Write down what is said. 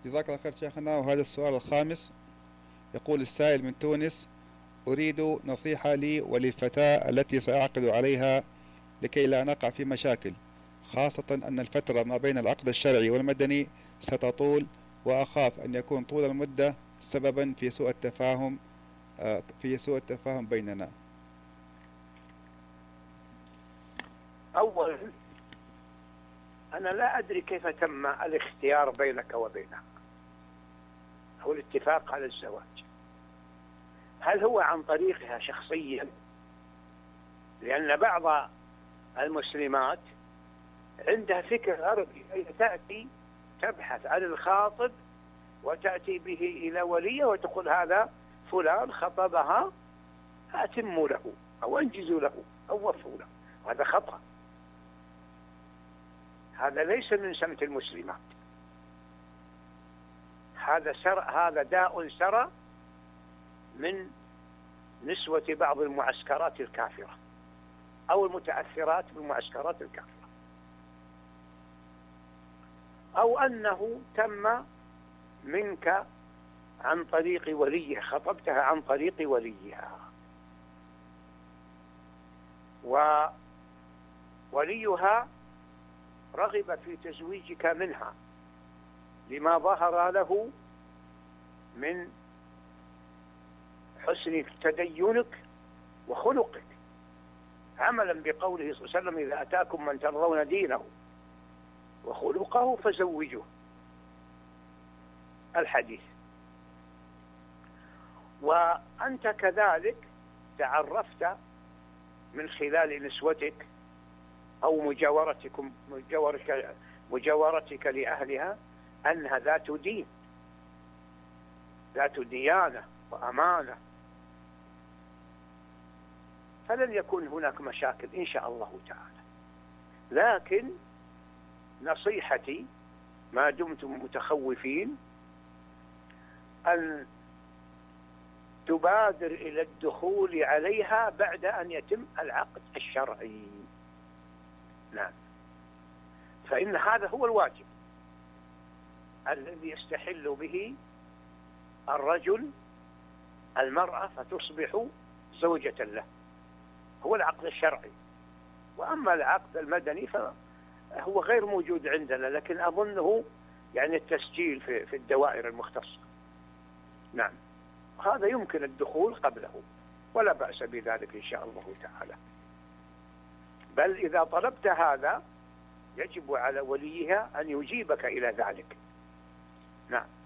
جزاك الله خير شيخنا. وهذا السؤال الخامس، يقول السائل من تونس: أريد نصيحة لي وللفتاة التي سأعقد عليها لكي لا نقع في مشاكل، خاصة أن الفترة ما بين العقد الشرعي والمدني ستطول، وأخاف أن يكون طول المدة سببا في سوء التفاهم بيننا. أولا، أنا لا أدري كيف تم الاختيار بينك وبينها أو الاتفاق على الزواج. هل هو عن طريقها شخصيا؟ لأن بعض المسلمات عندها فكر غربي، أي تأتي تبحث عن الخاطب وتأتي به إلى وليه وتقول هذا فلان خطبها، أتموا له أو أنجزوا له أو وفوا له. وهذا خطأ، هذا ليس من سمت المسلمات. هذا داء سرى من نسوة بعض المعسكرات الكافرة أو المتأثرات بالمعسكرات الكافرة، أو أنه تم منك عن طريق وليه، خطبتها عن طريق وليها، ووليها رغب في تزويجك منها لما ظهر له من حسن تدينك وخلقك، عملا بقوله صلى الله عليه وسلم: إذا أتاكم من ترضون دينه وخلقه فزوجوه، الحديث. وأنت كذلك تعرفت من خلال نسوتك أو مجاورتك لأهلها أنها ذات دين، ذات ديانة وأمانة، فلن يكون هناك مشاكل إن شاء الله تعالى. لكن نصيحتي ما دمتم متخوفين أن تبادر إلى الدخول عليها بعد أن يتم العقد الشرعي. نعم، فإن هذا هو الواجب الذي يستحل به الرجل المرأة فتصبح زوجة له، هو العقد الشرعي. وأما العقد المدني فهو غير موجود عندنا، لكن أظنه يعني التسجيل في الدوائر المختصة. نعم، هذا يمكن الدخول قبله ولا بأس بذلك إن شاء الله تعالى. بل إذا طلبت هذا يجب على وليها أن يجيبك إلى ذلك. نعم.